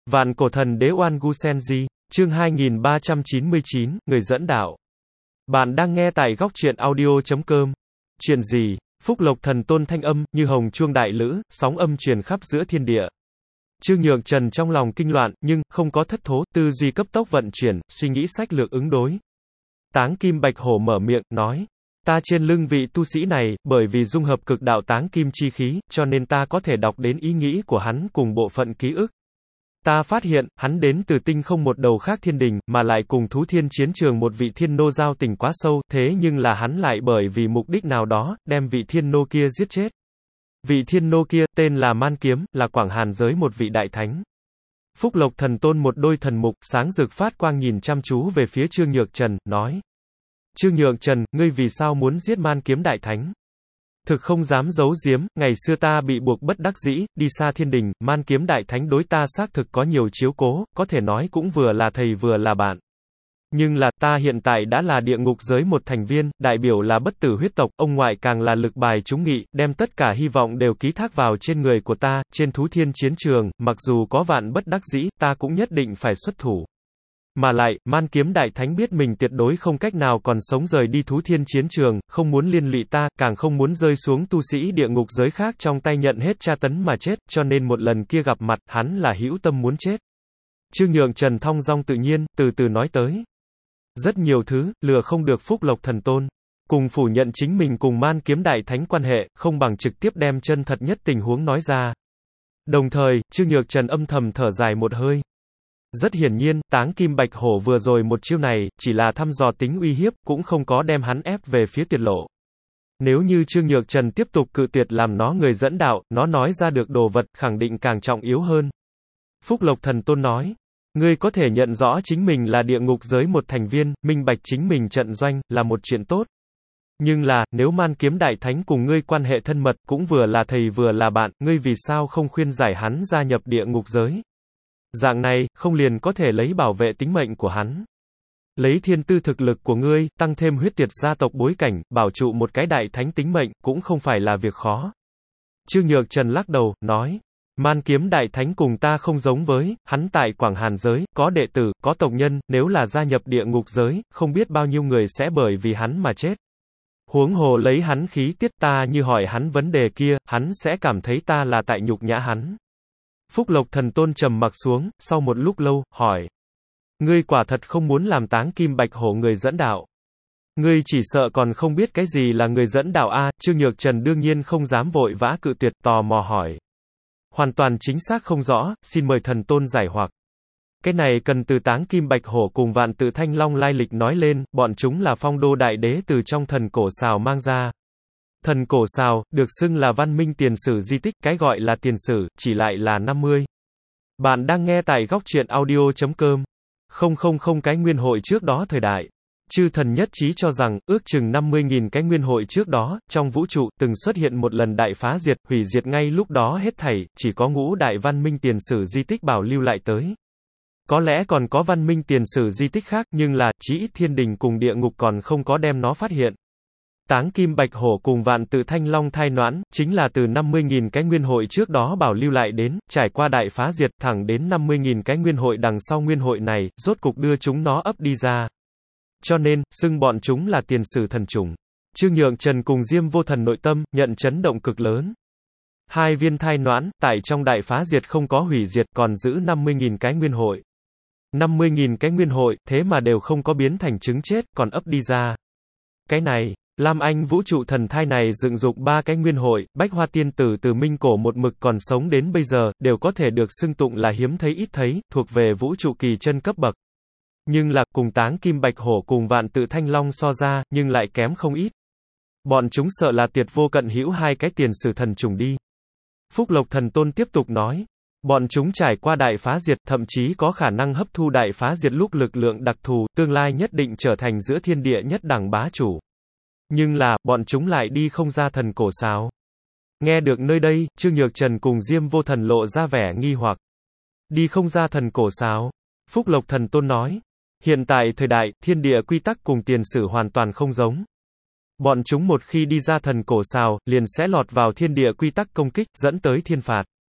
Vạn cổ thần đế Oan Gu Senji, chương 2399, người dẫn đạo. Bạn đang nghe tại góc truyện audio.com. Chuyện gì? Phúc Lộc Thần Tôn thanh âm, như hồng chuông đại lữ, sóng âm truyền khắp giữa thiên địa. Trương Nhược Trần trong lòng kinh loạn, nhưng, không có thất thố, tư duy cấp tốc vận chuyển, suy nghĩ sách lược ứng đối. Táng Kim Bạch Hổ mở miệng, nói. Ta trên lưng vị tu sĩ này, bởi vì dung hợp cực đạo táng kim chi khí, cho nên ta có thể đọc đến ý nghĩ của hắn cùng bộ phận ký ức. Ta phát hiện, hắn đến từ tinh không một đầu khác thiên đình, mà lại cùng thú thiên chiến trường một vị thiên nô giao tình quá sâu, thế nhưng là hắn lại bởi vì mục đích nào đó, đem vị thiên nô kia giết chết. Vị thiên nô kia, tên là Man Kiếm, là Quảng Hàn giới một vị đại thánh. Phúc Lộc Thần Tôn một đôi thần mục, sáng rực phát quang nhìn chăm chú về phía Trương Nhược Trần, nói. Trương Nhược Trần, ngươi vì sao muốn giết Man Kiếm đại thánh? Thực không dám giấu giếm, ngày xưa ta bị buộc bất đắc dĩ, đi xa thiên đình, Man Kiếm đại thánh đối ta xác thực có nhiều chiếu cố, có thể nói cũng vừa là thầy vừa là bạn. Nhưng là, ta hiện tại đã là địa ngục giới một thành viên, đại biểu là bất tử huyết tộc, ông ngoại càng là lực bài trúng nghị, đem tất cả hy vọng đều ký thác vào trên người của ta, trên thú thiên chiến trường, mặc dù có vạn bất đắc dĩ, ta cũng nhất định phải xuất thủ. Mà lại, Man Kiếm đại thánh biết mình tuyệt đối không cách nào còn sống rời đi thú thiên chiến trường, không muốn liên lụy ta, càng không muốn rơi xuống tu sĩ địa ngục giới khác trong tay nhận hết tra tấn mà chết, cho nên một lần kia gặp mặt, hắn là hữu tâm muốn chết. Trương Nhược Trần thong dong tự nhiên, từ từ nói tới. Rất nhiều thứ, lừa không được Phúc Lộc Thần Tôn. Cùng phủ nhận chính mình cùng Man Kiếm đại thánh quan hệ, không bằng trực tiếp đem chân thật nhất tình huống nói ra. Đồng thời, Trương Nhược Trần âm thầm thở dài một hơi. Rất hiển nhiên, Táng Kim Bạch Hổ vừa rồi một chiêu này, chỉ là thăm dò tính uy hiếp, cũng không có đem hắn ép về phía tuyệt lộ. Nếu như Trương Nhược Trần tiếp tục cự tuyệt làm nó người dẫn đạo, nó nói ra được đồ vật, khẳng định càng trọng yếu hơn. Phúc Lộc Thần Tôn nói, ngươi có thể nhận rõ chính mình là địa ngục giới một thành viên, minh bạch chính mình trận doanh, là một chuyện tốt. Nhưng là, nếu Man Kiếm đại thánh cùng ngươi quan hệ thân mật, cũng vừa là thầy vừa là bạn, ngươi vì sao không khuyên giải hắn gia nhập địa ngục giới? Dạng này, không liền có thể lấy bảo vệ tính mệnh của hắn. Lấy thiên tư thực lực của ngươi, tăng thêm huyết tiệt gia tộc bối cảnh, bảo trụ một cái đại thánh tính mệnh, cũng không phải là việc khó. Trương Nhược Trần lắc đầu, nói. Man Kiếm đại thánh cùng ta không giống với, hắn tại Quảng Hàn giới, có đệ tử, có tộc nhân, nếu là gia nhập địa ngục giới, không biết bao nhiêu người sẽ bởi vì hắn mà chết. Huống hồ lấy hắn khí tiết ta như hỏi hắn vấn đề kia, hắn sẽ cảm thấy ta là tại nhục nhã hắn. Phúc Lộc Thần Tôn trầm mặc xuống, sau một lúc lâu, hỏi. Ngươi quả thật không muốn làm Táng Kim Bạch Hổ người dẫn đạo. Ngươi chỉ sợ còn không biết cái gì là người dẫn đạo a. Trương Nhược Trần đương nhiên không dám vội vã cự tuyệt, tò mò hỏi. Hoàn toàn chính xác không rõ, xin mời Thần Tôn giải hoặc. Cái này cần từ Táng Kim Bạch Hổ cùng Vạn Tự Thanh Long lai lịch nói lên, bọn chúng là phong đô đại đế từ trong thần cổ sào mang ra. Thần cổ sào, được xưng là văn minh tiền sử di tích, cái gọi là tiền sử, chỉ lại là 50. Bạn đang nghe tại góc truyện audio.com. Không cái nguyên hội trước đó thời đại. Chư thần nhất trí cho rằng, ước chừng 50.000 cái nguyên hội trước đó, trong vũ trụ, từng xuất hiện một lần đại phá diệt, hủy diệt ngay lúc đó hết thảy, chỉ có ngũ đại văn minh tiền sử di tích bảo lưu lại tới. Có lẽ còn có văn minh tiền sử di tích khác, nhưng là, chí ít thiên đình cùng địa ngục còn không có đem nó phát hiện. Táng Kim Bạch Hổ cùng Vạn Tự Thanh Long thai noãn, chính là từ 50.000 cái nguyên hội trước đó bảo lưu lại đến, trải qua đại phá diệt, thẳng đến 50.000 cái nguyên hội đằng sau nguyên hội này, rốt cục đưa chúng nó ấp đi ra. Cho nên, xưng bọn chúng là tiền sử thần chủng. Trương Nhược Trần cùng Diêm Vô Thần nội tâm, nhận chấn động cực lớn. Hai viên thai noãn, tại trong đại phá diệt không có hủy diệt, còn giữ 50.000 cái nguyên hội. 50.000 cái nguyên hội, thế mà đều không có biến thành trứng chết, còn ấp đi ra. Cái này, Lam Anh vũ trụ thần thai này dựng dục 3 cái nguyên hội, Bách Hoa Tiên Tử từ minh cổ một mực còn sống đến bây giờ, đều có thể được xưng tụng là hiếm thấy ít thấy, thuộc về vũ trụ kỳ chân cấp bậc. Nhưng là, cùng Táng Kim Bạch Hổ cùng Vạn Tự Thanh Long so ra, nhưng lại kém không ít. Bọn chúng sợ là tuyệt vô cận hữu hai cái tiền sử thần trùng đi. Phúc Lộc Thần Tôn tiếp tục nói. Bọn chúng trải qua đại phá diệt, thậm chí có khả năng hấp thu đại phá diệt lúc lực lượng đặc thù, tương lai nhất định trở thành giữa thiên địa nhất đẳng bá chủ. Nhưng là, bọn chúng lại đi không ra thần cổ sào. Nghe được nơi đây, Trương Nhược Trần cùng Diêm Vô Thần lộ ra vẻ nghi hoặc. Đi không ra thần cổ sào. Phúc Lộc Thần Tôn nói. Hiện tại thời đại, thiên địa quy tắc cùng tiền sử hoàn toàn không giống. Bọn chúng một khi đi ra thần cổ sào, liền sẽ lọt vào thiên địa quy tắc công kích, dẫn tới thiên phạt.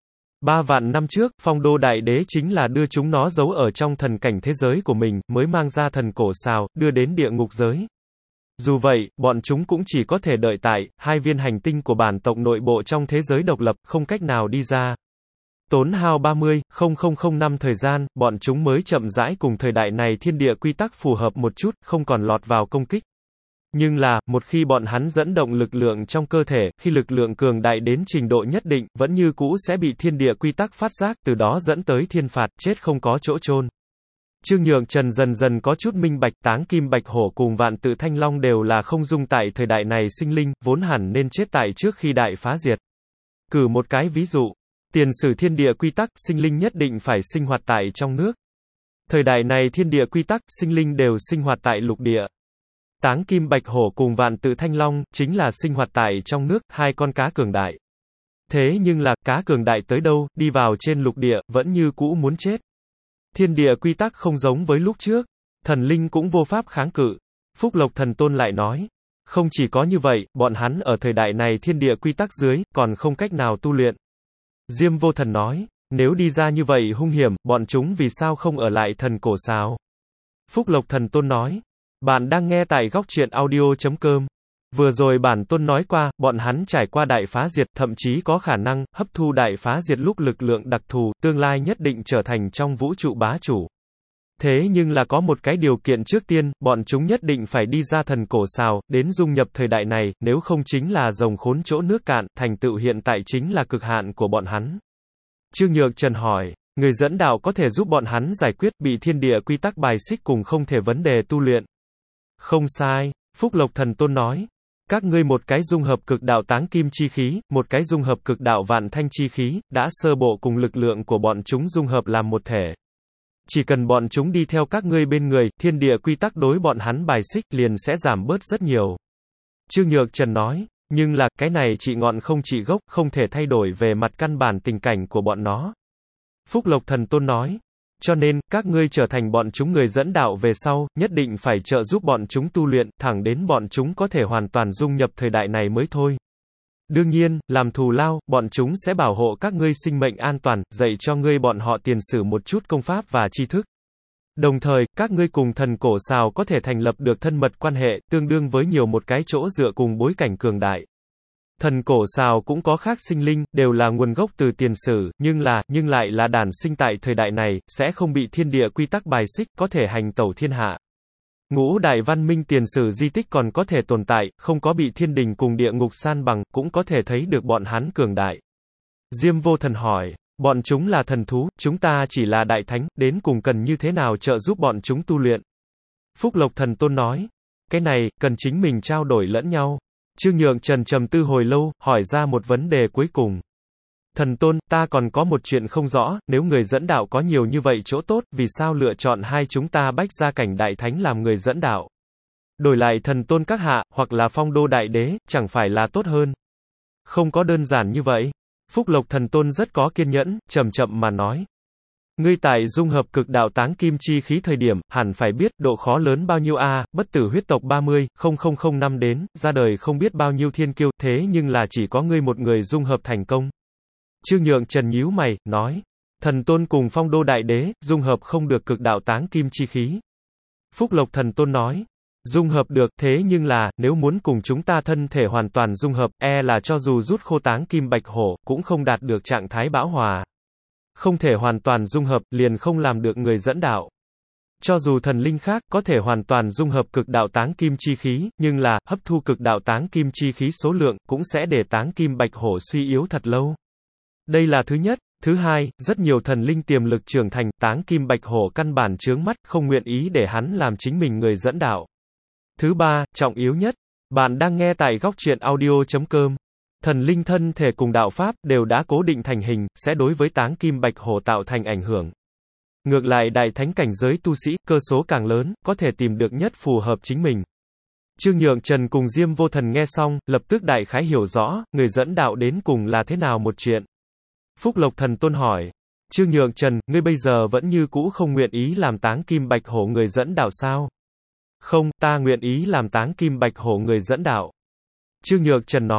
3 vạn năm trước, Phong Đô Đại Đế chính là đưa chúng nó giấu ở trong thần cảnh thế giới của mình, mới mang ra thần cổ sào, đưa đến địa ngục giới. Dù vậy, bọn chúng cũng chỉ có thể đợi tại 2 viên hành tinh của bản tộc nội bộ trong thế giới độc lập, không cách nào đi ra. Tốn hao 30,000 năm thời gian, bọn chúng mới chậm rãi cùng thời đại này thiên địa quy tắc phù hợp một chút, không còn lọt vào công kích. Nhưng là, một khi bọn hắn dẫn động lực lượng trong cơ thể, khi lực lượng cường đại đến trình độ nhất định, vẫn như cũ sẽ bị thiên địa quy tắc phát giác, từ đó dẫn tới thiên phạt, chết không có chỗ chôn. Trương Nhượng Trần dần dần có chút minh bạch, Táng Kim Bạch Hổ cùng Vạn Tự Thanh Long đều là không dung tại thời đại này sinh linh, vốn hẳn nên chết tại trước khi đại phá diệt. Cử một cái ví dụ, tiền sử thiên địa quy tắc, sinh linh nhất định phải sinh hoạt tại trong nước. Thời đại này thiên địa quy tắc, sinh linh đều sinh hoạt tại lục địa. Táng Kim Bạch Hổ cùng Vạn Tự Thanh Long, chính là sinh hoạt tại trong nước, 2 con cá cường đại. Thế nhưng là, cá cường đại tới đâu, đi vào trên lục địa, vẫn như cũ muốn chết. Thiên địa quy tắc không giống với lúc trước, thần linh cũng vô pháp kháng cự. Phúc Lộc Thần Tôn lại nói, không chỉ có như vậy, bọn hắn ở thời đại này thiên địa quy tắc dưới, còn không cách nào tu luyện. Diêm Vô Thần nói, nếu đi ra như vậy hung hiểm, bọn chúng vì sao không ở lại thần cổ sào? Phúc Lộc Thần Tôn nói, bạn đang nghe tại góc truyện audio.com. Vừa rồi bản tôn nói qua, bọn hắn trải qua đại phá diệt, thậm chí có khả năng hấp thu đại phá diệt lúc lực lượng đặc thù, tương lai nhất định trở thành trong vũ trụ bá chủ. Thế nhưng là có một cái điều kiện trước tiên, bọn chúng nhất định phải đi ra thần cổ sào, đến dung nhập thời đại này, nếu không chính là rồng khốn chỗ nước cạn, thành tựu hiện tại chính là cực hạn của bọn hắn. Trương Nhượng Trần hỏi, người dẫn đạo có thể giúp bọn hắn giải quyết bị thiên địa quy tắc bài xích cùng không thể vấn đề tu luyện. Không sai, Phúc Lộc Thần Tôn nói. Các ngươi một cái dung hợp cực đạo táng kim chi khí, một cái dung hợp cực đạo vạn thanh chi khí, đã sơ bộ cùng lực lượng của bọn chúng dung hợp làm một thể. Chỉ cần bọn chúng đi theo các ngươi bên người, thiên địa quy tắc đối bọn hắn bài xích liền sẽ giảm bớt rất nhiều. Trương Nhượng Trần nói, nhưng là, cái này trị ngọn không trị gốc, không thể thay đổi về mặt căn bản tình cảnh của bọn nó. Phúc Lộc Thần Tôn nói, cho nên, các ngươi trở thành bọn chúng người dẫn đạo về sau, nhất định phải trợ giúp bọn chúng tu luyện, thẳng đến bọn chúng có thể hoàn toàn dung nhập thời đại này mới thôi. Đương nhiên, làm thù lao, bọn chúng sẽ bảo hộ các ngươi sinh mệnh an toàn, dạy cho ngươi bọn họ tiền sử một chút công pháp và tri thức. Đồng thời, các ngươi cùng thần cổ sào có thể thành lập được thân mật quan hệ, tương đương với nhiều một cái chỗ dựa cùng bối cảnh cường đại. Thần cổ sào cũng có khác sinh linh, đều là nguồn gốc từ tiền sử, nhưng lại là đản sinh tại thời đại này, sẽ không bị thiên địa quy tắc bài xích, có thể hành tẩu thiên hạ. Ngũ đại văn minh tiền sử di tích còn có thể tồn tại, không có bị thiên đình cùng địa ngục san bằng, cũng có thể thấy được bọn hắn cường đại. Diêm Vô Thần hỏi, bọn chúng là thần thú, chúng ta chỉ là đại thánh, đến cùng cần như thế nào trợ giúp bọn chúng tu luyện? Phúc Lộc Thần Tôn nói, cái này, cần chính mình trao đổi lẫn nhau. Trương Nhượng Trần trầm tư hồi lâu, hỏi ra một vấn đề cuối cùng. Thần Tôn, ta còn có một chuyện không rõ, nếu người dẫn đạo có nhiều như vậy chỗ tốt, vì sao lựa chọn hai chúng ta Bách Gia Cảnh Đại Thánh làm người dẫn đạo? Đổi lại Thần Tôn các hạ, hoặc là Phong Đô Đại Đế, chẳng phải là tốt hơn? Không có đơn giản như vậy. Phúc Lộc Thần Tôn rất có kiên nhẫn, chậm chậm mà nói. Ngươi tại dung hợp cực đạo táng kim chi khí thời điểm, hẳn phải biết độ khó lớn bao nhiêu a, bất tử huyết tộc 30,000 năm đến, ra đời không biết bao nhiêu thiên kiêu, thế nhưng là chỉ có ngươi một người dung hợp thành công. Trương Nhượng Trần nhíu mày, nói, Thần Tôn cùng Phong Đô Đại Đế, dung hợp không được cực đạo táng kim chi khí. Phúc Lộc Thần Tôn nói, dung hợp được, thế nhưng là, nếu muốn cùng chúng ta thân thể hoàn toàn dung hợp, là cho dù rút khô táng kim bạch hổ, cũng không đạt được trạng thái bão hòa. Không thể hoàn toàn dung hợp, liền không làm được người dẫn đạo. Cho dù thần linh khác có thể hoàn toàn dung hợp cực đạo táng kim chi khí, nhưng là, hấp thu cực đạo táng kim chi khí số lượng, cũng sẽ để táng kim bạch hổ suy yếu thật lâu. Đây là thứ nhất. Thứ hai, rất nhiều thần linh tiềm lực trưởng thành, táng kim bạch hổ căn bản chướng mắt, không nguyện ý để hắn làm chính mình người dẫn đạo. Thứ ba, trọng yếu nhất, bạn đang nghe tại góc truyện audio.com. Thần linh thân thể cùng đạo pháp đều đã cố định thành hình, sẽ đối với táng kim bạch hổ tạo thành ảnh hưởng. Ngược lại đại thánh cảnh giới tu sĩ, cơ số càng lớn, có thể tìm được nhất phù hợp chính mình. Trương Nhượng Trần cùng Diêm Vô Thần nghe xong, lập tức đại khái hiểu rõ, người dẫn đạo đến cùng là thế nào một chuyện. Phúc Lộc Thần Tôn hỏi, Trương Nhượng Trần, ngươi bây giờ vẫn như cũ không nguyện ý làm táng kim bạch hổ người dẫn đạo sao? Không, ta nguyện ý làm táng kim bạch hổ người dẫn đạo. Trương Nhượng Trần nói,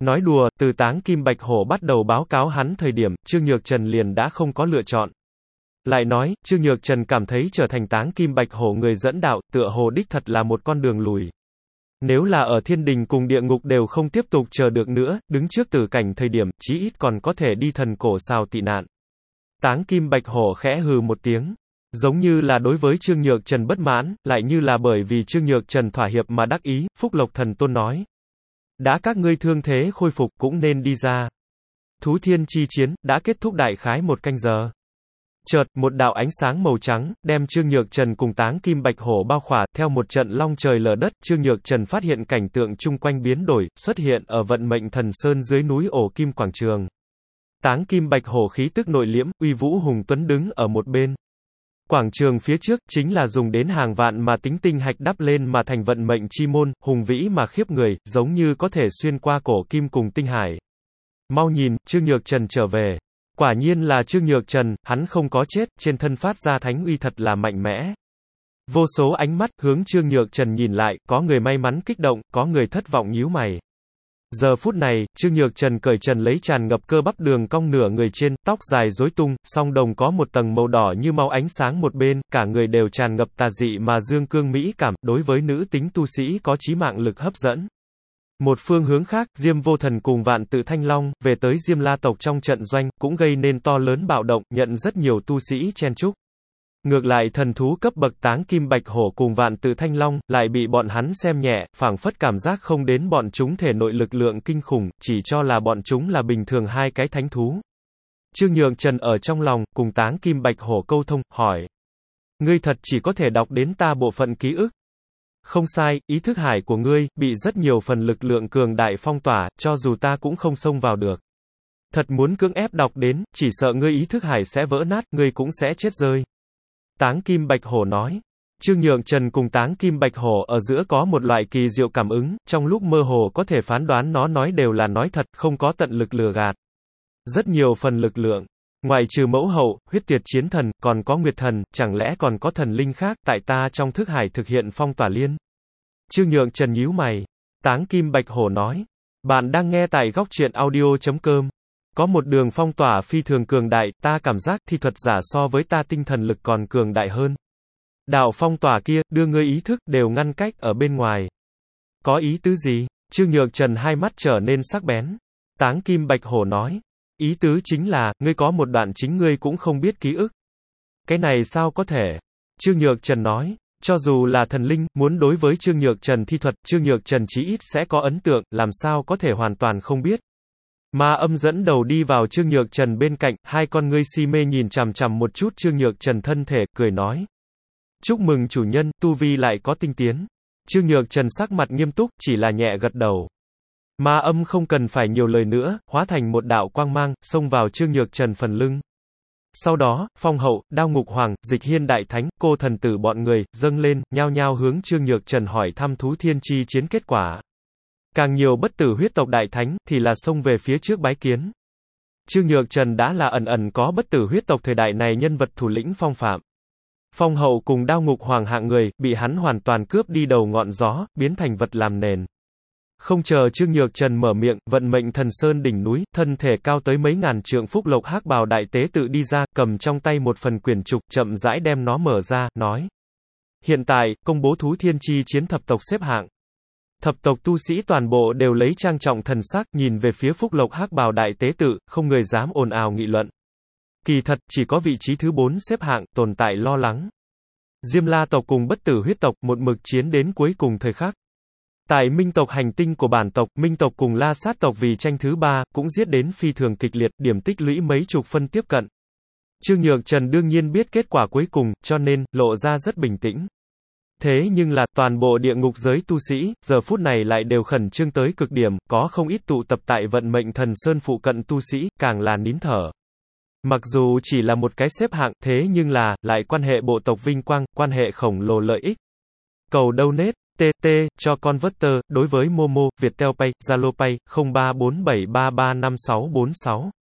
Nói đùa, từ Táng Kim Bạch Hổ bắt đầu báo cáo hắn thời điểm, Trương Nhược Trần liền đã không có lựa chọn. Lại nói, Trương Nhược Trần cảm thấy trở thành Táng Kim Bạch Hổ người dẫn đạo, tựa hồ đích thật là một con đường lùi. Nếu là ở thiên đình cùng địa ngục đều không tiếp tục chờ được nữa, đứng trước tử cảnh thời điểm, chí ít còn có thể đi thần cổ xào tị nạn. Táng Kim Bạch Hổ khẽ hừ một tiếng. Giống như là đối với Trương Nhược Trần bất mãn, lại như là bởi vì Trương Nhược Trần thỏa hiệp mà đắc ý, Phúc Lộc Thần Tôn nói. Đã các ngươi thương thế khôi phục cũng nên đi ra. Thú thiên chi chiến, đã kết thúc đại khái 1 canh giờ. Chợt, một đạo ánh sáng màu trắng, đem Trương Nhược Trần cùng Táng Kim Bạch Hổ bao khỏa, theo một trận long trời lở đất, Trương Nhược Trần phát hiện cảnh tượng chung quanh biến đổi, xuất hiện ở vận mệnh thần sơn dưới núi ổ kim quảng trường. Táng Kim Bạch Hổ khí tức nội liễm, uy vũ hùng tuấn đứng ở một bên. Quảng trường phía trước, chính là dùng đến hàng vạn mà tính tinh hạch đắp lên mà thành vận mệnh chi môn, hùng vĩ mà khiếp người, giống như có thể xuyên qua cổ kim cùng tinh hải. Mau nhìn, Trương Nhược Trần trở về. Quả nhiên là Trương Nhược Trần, hắn không có chết, trên thân phát ra thánh uy thật là mạnh mẽ. Vô số ánh mắt, hướng Trương Nhược Trần nhìn lại, có người may mắn kích động, có người thất vọng nhíu mày. Giờ phút này, Trương Nhược Trần cởi trần lấy tràn ngập cơ bắp đường cong nửa người trên, tóc dài rối tung, song đồng có một tầng màu đỏ như máu ánh sáng một bên, cả người đều tràn ngập tà dị mà dương cương mỹ cảm, đối với nữ tính tu sĩ có chí mạng lực hấp dẫn. Một phương hướng khác, Diêm Vô Thần cùng Vạn Tự Thanh Long, về tới Diêm La tộc trong trận doanh, cũng gây nên to lớn bạo động, nhận rất nhiều tu sĩ chen chúc. Ngược lại thần thú cấp bậc Táng Kim Bạch Hổ cùng Vạn Tự Thanh Long, lại bị bọn hắn xem nhẹ, phảng phất cảm giác không đến bọn chúng thể nội lực lượng kinh khủng, chỉ cho là bọn chúng là bình thường hai cái thánh thú. Trương Nhược Trần ở trong lòng, cùng Táng Kim Bạch Hổ câu thông, hỏi. Ngươi thật chỉ có thể đọc đến ta bộ phận ký ức. Không sai, ý thức hải của ngươi, bị rất nhiều phần lực lượng cường đại phong tỏa, cho dù ta cũng không xông vào được. Thật muốn cưỡng ép đọc đến, chỉ sợ ngươi ý thức hải sẽ vỡ nát, ngươi cũng sẽ chết rơi. Táng Kim Bạch Hổ nói. Trương Nhược Trần cùng Táng Kim Bạch Hổ ở giữa có một loại kỳ diệu cảm ứng, trong lúc mơ hồ có thể phán đoán nó nói đều là nói thật, không có tận lực lừa gạt. Rất nhiều phần lực lượng. Ngoại trừ mẫu hậu, huyết tuyệt chiến thần, còn có nguyệt thần, chẳng lẽ còn có thần linh khác, tại ta trong thức hải thực hiện phong tỏa liên. Trương Nhược Trần nhíu mày. Táng Kim Bạch Hổ nói. Bạn đang nghe tại góc truyện audio.com. Có một đường phong tỏa phi thường cường đại, ta cảm giác thi thuật giả so với ta tinh thần lực còn cường đại hơn. Đạo phong tỏa kia, đưa ngươi ý thức, đều ngăn cách ở bên ngoài. Có ý tứ gì? Trương Nhược Trần hai mắt trở nên sắc bén. Táng Kim Bạch Hổ nói. Ý tứ chính là, ngươi có một đoạn chính ngươi cũng không biết ký ức. Cái này sao có thể? Trương Nhược Trần nói. Cho dù là thần linh, muốn đối với Trương Nhược Trần thi thuật, Trương Nhược Trần chí ít sẽ có ấn tượng, làm sao có thể hoàn toàn không biết. Ma Âm dẫn đầu đi vào Trương Nhược Trần bên cạnh, hai con ngươi si mê nhìn chằm chằm một chút Trương Nhược Trần thân thể, cười nói. Chúc mừng chủ nhân, tu vi lại có tinh tiến. Trương Nhược Trần sắc mặt nghiêm túc, chỉ là nhẹ gật đầu. Ma Âm không cần phải nhiều lời nữa, hóa thành một đạo quang mang, xông vào Trương Nhược Trần phần lưng. Sau đó, Phong Hậu, Đao Ngục Hoàng, Dịch Hiên Đại Thánh, Cô Thần Tử bọn người, dâng lên, nhao nhao hướng Trương Nhược Trần hỏi thăm thú thiên chi chiến kết quả. Càng nhiều bất tử huyết tộc đại thánh, thì là xông về phía trước bái kiến. Trương Nhược Trần đã là ẩn ẩn có bất tử huyết tộc thời đại này nhân vật thủ lĩnh phong phạm. Phong Hậu cùng Đao Ngục Hoàng hạng người, bị hắn hoàn toàn cướp đi đầu ngọn gió, biến thành vật làm nền. Không chờ Trương Nhược Trần mở miệng, vận mệnh thần sơn đỉnh núi, thân thể cao tới mấy ngàn trượng Phúc Lộc Hắc Bào đại tế tự đi ra, cầm trong tay một phần quyển trục, chậm rãi đem nó mở ra, nói. Hiện tại, công bố thú thiên chi chiến thập tộc xếp hạng. Thập tộc tu sĩ toàn bộ đều lấy trang trọng thần sắc, nhìn về phía Phúc Lộc Hắc Bào đại tế tự, không người dám ồn ào nghị luận. Kỳ thật, chỉ có vị trí thứ 4 xếp hạng, tồn tại lo lắng. Diêm La tộc cùng bất tử huyết tộc, một mực chiến đến cuối cùng thời khắc. Tại Minh tộc hành tinh của bản tộc, Minh tộc cùng La Sát tộc vì tranh thứ 3, cũng giết đến phi thường kịch liệt, điểm tích lũy mấy chục phân tiếp cận. Trương Nhược Trần đương nhiên biết kết quả cuối cùng, cho nên, lộ ra rất bình tĩnh. Thế nhưng là, toàn bộ địa ngục giới tu sĩ, giờ phút này lại đều khẩn trương tới cực điểm, có không ít tụ tập tại vận mệnh thần sơn phụ cận tu sĩ, càng là nín thở. Mặc dù chỉ là một cái xếp hạng, thế nhưng là, lại quan hệ bộ tộc vinh quang, quan hệ khổng lồ lợi ích. Cầu donate, TT, cho Converter, đối với Momo, Viettel Pay, Zalo Pay, 0347335646.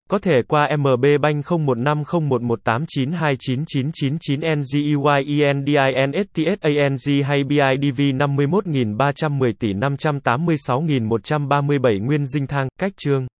Có thể qua MB Bank 015011892999 NGEYENDINSTSANG hay BIDV 51310 tỷ 586137 Nguyên Dinh Thang, Cách Chương